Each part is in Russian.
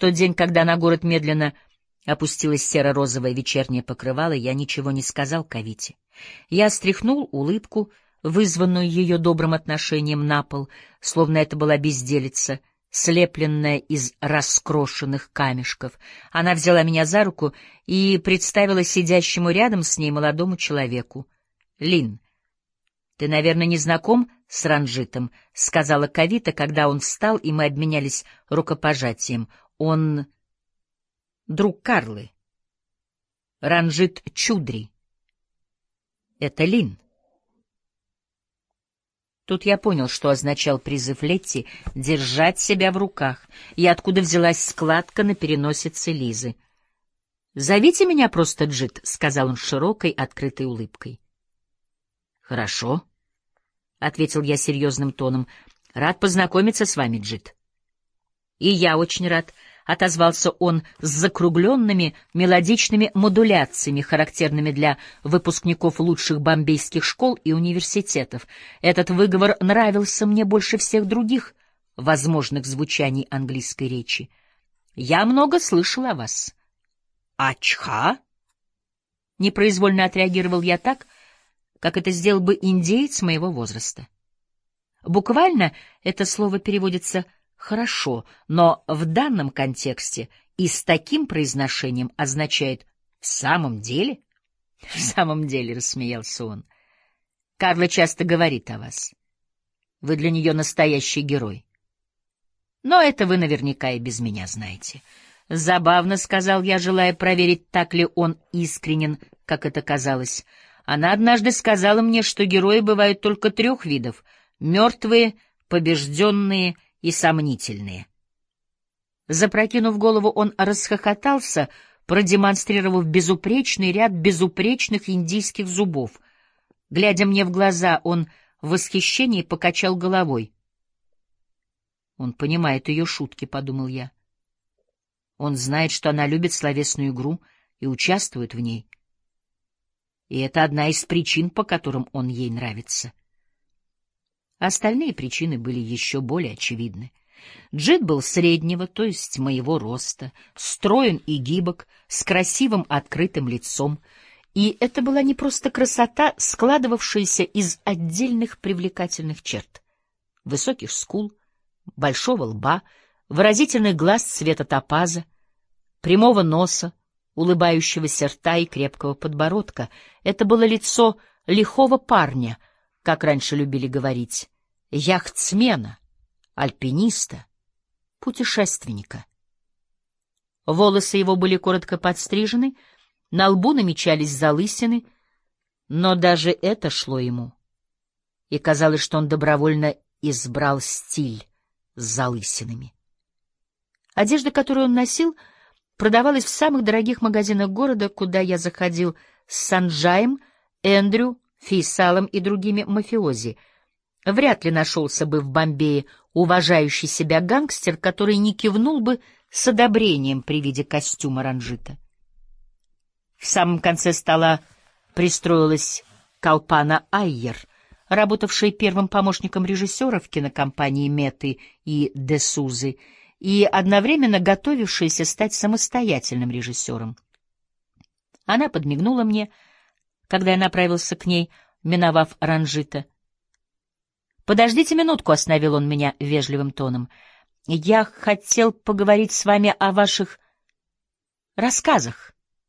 тот день, когда на город медленно опустилось серо-розовое вечернее покрывало, я ничего не сказал Кавите. Я стряхнул улыбку, вызванную ее добрым отношением, на пол, словно это была безделица, слепленная из раскрошенных камешков. Она взяла меня за руку и представила сидящему рядом с ней молодому человеку. — Лин, ты, наверное, не знаком с Ранжитом, — сказала Кавита, когда он встал, и мы обменялись рукопожатием. Он друг Карлы. Ранжит Чудри. Это Лин. Тут я понял, что означал призыв Летти держать себя в руках, и откуда взялась складка на переносице Лизы. «Зовите меня просто Джит», — сказал он с широкой, открытой улыбкой. «Хорошо», — ответил я серьезным тоном. «Рад познакомиться с вами, Джит». «И я очень рад», — отозвался он с закругленными мелодичными модуляциями, характерными для выпускников лучших бомбейских школ и университетов. Этот выговор нравился мне больше всех других возможных звучаний английской речи. «Я много слышал о вас». «Ачха?» — непроизвольно отреагировал я так, как это сделал бы индеец моего возраста. Буквально это слово переводится «хорошо», но в данном контексте и с таким произношением означает «в самом деле». «В самом деле», — рассмеялся он. «Карла часто говорит о вас. Вы для нее настоящий герой. Но это вы наверняка и без меня знаете». «Забавно», — сказал я, желая проверить, так ли он искренен, как это казалось. «Она однажды сказала мне, что герои бывают только 3 видов — мертвые, побежденные и сомнительные». Запрокинув голову, он расхохотался, продемонстрировав безупречный ряд безупречных индийских зубов. Глядя мне в глаза, он в восхищении покачал головой. «Он понимает ее шутки», — подумал я. Он знает, что она любит словесную игру и участвует в ней. И это одна из причин, по которым он ей нравится. Остальные причины были еще более очевидны. Джит был среднего, то есть моего роста, строен и гибок, с красивым открытым лицом. И это была не просто красота, складывавшаяся из отдельных привлекательных черт. Высоких скул, большого лба, выразительных глаз цвета топаза, прямого носа, улыбающегося рта и крепкого подбородка. Это было лицо лихого парня, как раньше любили говорить, яхтсмена, альпиниста, путешественника. Волосы его были коротко подстрижены, на лбу намечались залысины, но даже это шло ему. И казалось, что он добровольно избрал стиль с залысинами. Одежда, которую он носил, продавалась в самых дорогих магазинах города, куда я заходил с Санджаем, Эндрю, Фейсалом и другими мафиози. Вряд ли нашелся бы в Бомбее уважающий себя гангстер, который не кивнул бы с одобрением при виде костюма Ранжита. В самом конце стола пристроилась Калпана Айер, работавшая первым помощником режиссера в кинокомпании Меты и Де Сузы, и одновременно готовившаяся стать самостоятельным режиссером. Она подмигнула мне, когда я направился к ней, миновав Ранжита. «Подождите минутку», — остановил он меня вежливым тоном. «Я хотел поговорить с вами о ваших рассказах».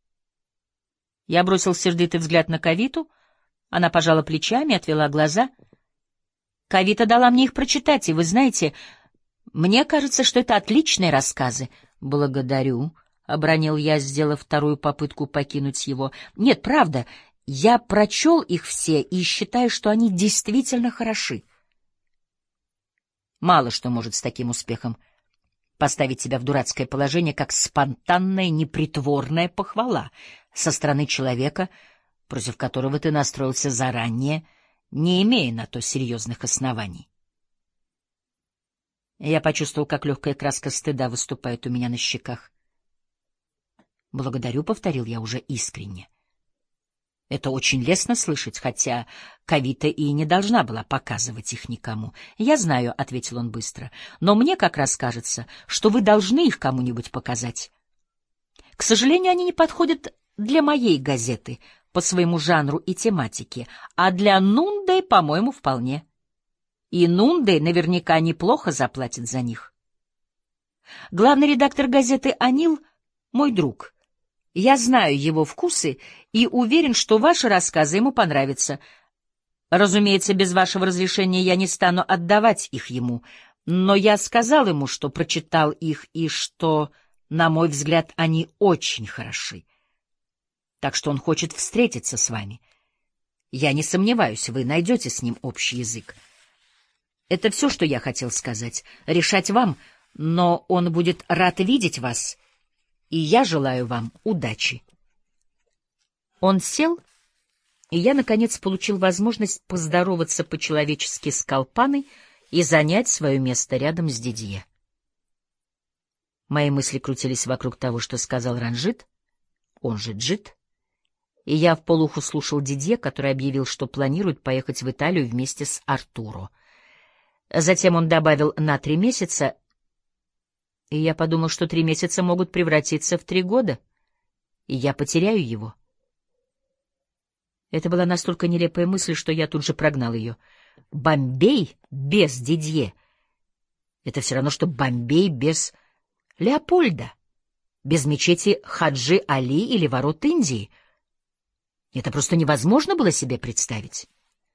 Я бросил сердитый взгляд на Кавиту. Она пожала плечами, отвела глаза. «Кавита дала мне их прочитать, и вы знаете, мне кажется, что это отличные рассказы». «Благодарю», — обронил я, сделав вторую попытку покинуть его. «Нет, правда, я прочел их все и считаю, что они действительно хороши». Мало что может с таким успехом поставить тебя в дурацкое положение, как спонтанная, непритворная похвала со стороны человека, против которого ты настроился заранее, не имея на то серьезных оснований. Я почувствовал, как легкая краска стыда выступает у меня на щеках. «Благодарю», — повторил я уже искренне. Это очень лестно слышать, хотя Кавита и не должна была показывать их никому. «Я знаю», — ответил он быстро, — «но мне как раз кажется, что вы должны их кому-нибудь показать. К сожалению, они не подходят для моей газеты по своему жанру и тематике, а для Нундэй, по-моему, вполне. И Нундэй наверняка неплохо заплатит за них. Главный редактор газеты «Анил» — мой друг. Я знаю его вкусы и уверен, что ваши рассказы ему понравятся. Разумеется, без вашего разрешения я не стану отдавать их ему, но я сказал ему, что прочитал их и что, на мой взгляд, они очень хороши. Так что он хочет встретиться с вами. Я не сомневаюсь, вы найдете с ним общий язык. Это все, что я хотел сказать. Решать вам, но он будет рад видеть вас, и я желаю вам удачи. Он сел, и я, наконец, получил возможность поздороваться по-человечески с Калпаной и занять свое место рядом с Дидье. Мои мысли крутились вокруг того, что сказал Ранжит, он же Джит, и я вполуху слушал Дидье, который объявил, что планирует поехать в Италию вместе с Артуро. Затем он добавил «на 3 месяца», и я подумал, что 3 месяца могут превратиться в 3 года, и я потеряю его. Это была настолько нелепая мысль, что я тут же прогнал ее. Бомбей без Дидье — это все равно, что Бомбей без Леопольда, без мечети Хаджи Али или ворот Индии. Это просто невозможно было себе представить.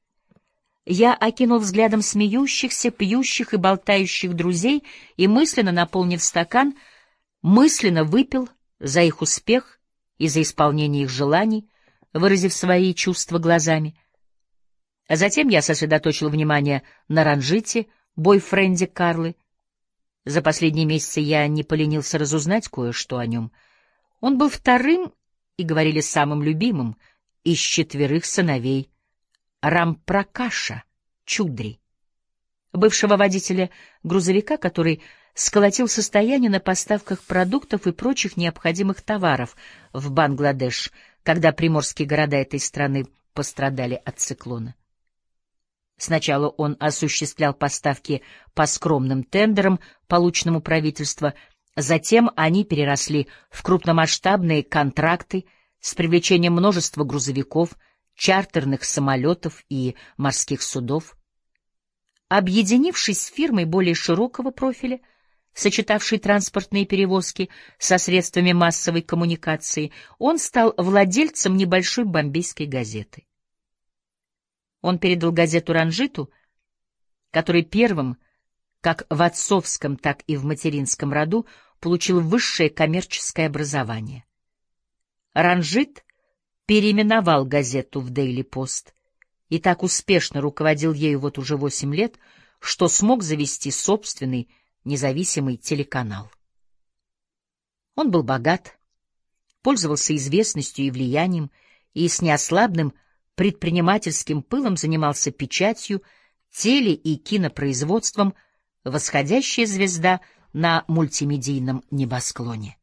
Я окинул взглядом смеющихся, пьющих и болтающих друзей и, мысленно наполнив стакан, мысленно выпил за их успех и за исполнение их желаний, выразив свои чувства глазами. А затем я сосредоточил внимание на Ранжите, бойфренде Карлы. За последние месяцы я не поленился разузнать кое-что о нем. Он был вторым, и говорили самым любимым, из 4 сыновей Рампракаша Чудри, бывшего водителя грузовика, который сколотил состояние на поставках продуктов и прочих необходимых товаров в Бангладеш, когда приморские города этой страны пострадали от циклона. Сначала он осуществлял поставки по скромным тендерам, полученным у правительства, затем они переросли в крупномасштабные контракты с привлечением множества грузовиков, чартерных самолетов и морских судов. Объединившись с фирмой более широкого профиля, сочетавшей транспортные перевозки со средствами массовой коммуникации, он стал владельцем небольшой бомбейской газеты. Он передал газету Ранжиту, который первым, как в отцовском, так и в материнском роду, получил высшее коммерческое образование. Ранжит переименовал газету в «Дейли Пост» и так успешно руководил ею вот уже 8 лет, что смог завести собственный независимый телеканал. Он был богат, пользовался известностью и влиянием и с неослабным предпринимательским пылом занимался печатью, теле- и кинопроизводством, восходящая звезда на мультимедийном небосклоне.